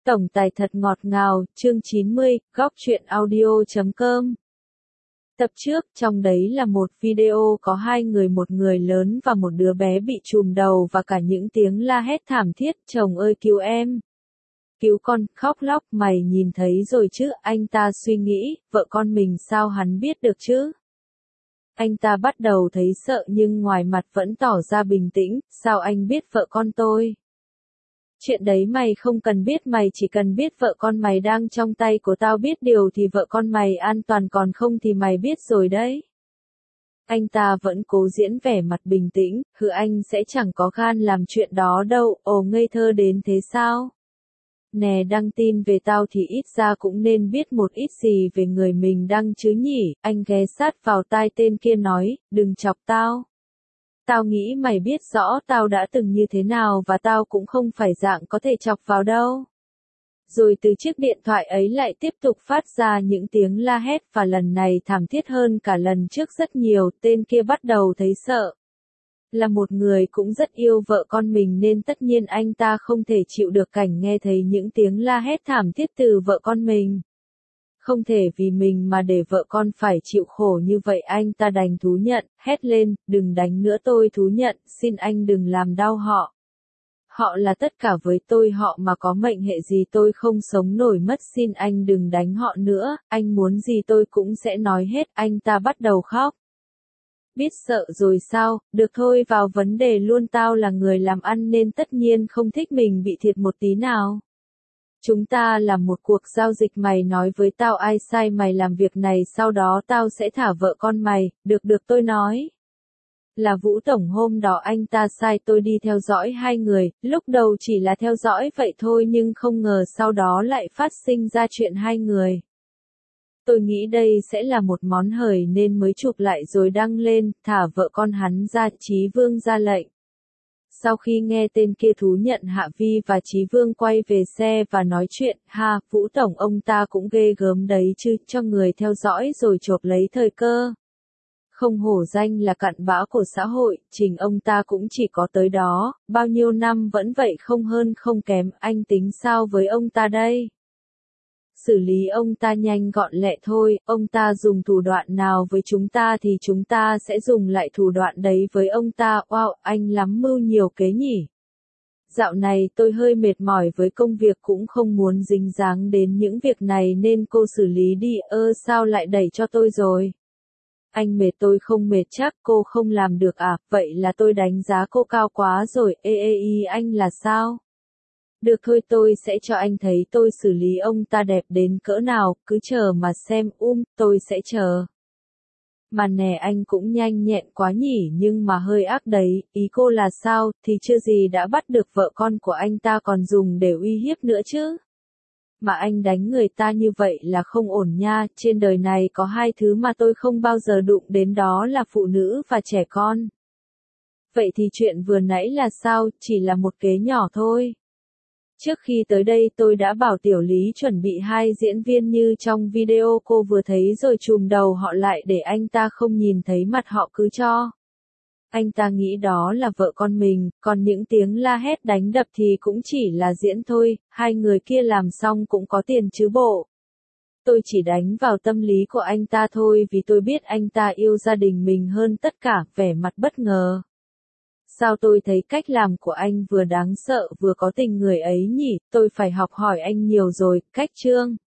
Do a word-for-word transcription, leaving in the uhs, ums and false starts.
Tổng tài thật ngọt ngào, chương chín mươi, góc truyện audio chấm com. Tập trước, trong đấy là một video có hai người, một người lớn và một đứa bé bị trùm đầu và cả những tiếng la hét thảm thiết, chồng ơi cứu em. Cứu con, khóc lóc, mày nhìn thấy rồi chứ, anh ta suy nghĩ, vợ con mình sao hắn biết được chứ? Anh ta bắt đầu thấy sợ nhưng ngoài mặt vẫn tỏ ra bình tĩnh, sao anh biết vợ con tôi? Chuyện đấy mày không cần biết, mày chỉ cần biết vợ con mày đang trong tay của tao, biết điều thì vợ con mày an toàn, còn không thì mày biết rồi đấy. Anh ta vẫn cố diễn vẻ mặt bình tĩnh, hừ anh sẽ chẳng có gan làm chuyện đó đâu, ồ ngây thơ đến thế sao? Nè đăng tin về tao thì ít ra cũng nên biết một ít gì về người mình đăng chứ nhỉ, anh ghé sát vào tai tên kia nói, đừng chọc tao. Tao nghĩ mày biết rõ tao đã từng như thế nào và tao cũng không phải dạng có thể chọc vào đâu. Rồi từ chiếc điện thoại ấy lại tiếp tục phát ra những tiếng la hét và lần này thảm thiết hơn cả lần trước rất nhiều, tên kia bắt đầu thấy sợ. Là một người cũng rất yêu vợ con mình nên tất nhiên anh ta không thể chịu được cảnh nghe thấy những tiếng la hét thảm thiết từ vợ con mình. Không thể vì mình mà để vợ con phải chịu khổ như vậy, anh ta đành thú nhận, hét lên, đừng đánh nữa, tôi thú nhận, xin anh đừng làm đau họ. Họ là tất cả với tôi, họ mà có mệnh hệ gì tôi không sống nổi mất, xin anh đừng đánh họ nữa, anh muốn gì tôi cũng sẽ nói hết, anh ta bắt đầu khóc. Biết sợ rồi sao, được thôi vào vấn đề luôn, tao là người làm ăn nên tất nhiên không thích mình bị thiệt một tí nào. Chúng ta làm một cuộc giao dịch, mày nói với tao ai sai mày làm việc này, sau đó tao sẽ thả vợ con mày, được được tôi nói. Là Vũ Tổng, hôm đó anh ta sai tôi đi theo dõi hai người, lúc đầu chỉ là theo dõi vậy thôi nhưng không ngờ sau đó lại phát sinh ra chuyện hai người. Tôi nghĩ đây sẽ là một món hời nên mới chụp lại rồi đăng lên, thả vợ con hắn ra, Chí Vương ra lệnh. Sau khi nghe tên kia thú nhận, Hạ Vi và Chí Vương quay về xe và nói chuyện, ha, Vũ Tổng ông ta cũng ghê gớm đấy chứ, cho người theo dõi rồi chộp lấy thời cơ. Không hổ danh là cặn bã của xã hội, trình ông ta cũng chỉ có tới đó, bao nhiêu năm vẫn vậy, không hơn không kém, anh tính sao với ông ta đây? Xử lý ông ta nhanh gọn lẹ thôi, ông ta dùng thủ đoạn nào với chúng ta thì chúng ta sẽ dùng lại thủ đoạn đấy với ông ta. Wow, anh lắm mưu nhiều kế nhỉ. Dạo này tôi hơi mệt mỏi với công việc, cũng không muốn dính dáng đến những việc này nên cô xử lý đi. Ơ sao lại đẩy cho tôi rồi? Anh mệt tôi không mệt chắc, cô không làm được à? Vậy là tôi đánh giá cô cao quá rồi. Ê ê y anh là sao? Được thôi, tôi sẽ cho anh thấy tôi xử lý ông ta đẹp đến cỡ nào, cứ chờ mà xem, um, tôi sẽ chờ. Mà nè anh cũng nhanh nhẹn quá nhỉ, nhưng mà hơi ác đấy, ý cô là sao, thì chưa gì đã bắt được vợ con của anh ta còn dùng để uy hiếp nữa chứ. Mà anh đánh người ta như vậy là không ổn nha, trên đời này có hai thứ mà tôi không bao giờ đụng đến, đó là phụ nữ và trẻ con. Vậy thì chuyện vừa nãy là sao, chỉ là một kế nhỏ thôi. Trước khi tới đây tôi đã bảo Tiểu Lý chuẩn bị hai diễn viên như trong video cô vừa thấy rồi chùm đầu họ lại để anh ta không nhìn thấy mặt họ cứ cho. Anh ta nghĩ đó là vợ con mình, còn những tiếng la hét đánh đập thì cũng chỉ là diễn thôi, hai người kia làm xong cũng có tiền chứ bộ. Tôi chỉ đánh vào tâm lý của anh ta thôi vì tôi biết anh ta yêu gia đình mình hơn tất cả, vẻ mặt bất ngờ. Sao tôi thấy cách làm của anh vừa đáng sợ vừa có tình người ấy nhỉ, tôi phải học hỏi anh nhiều rồi, cách chương.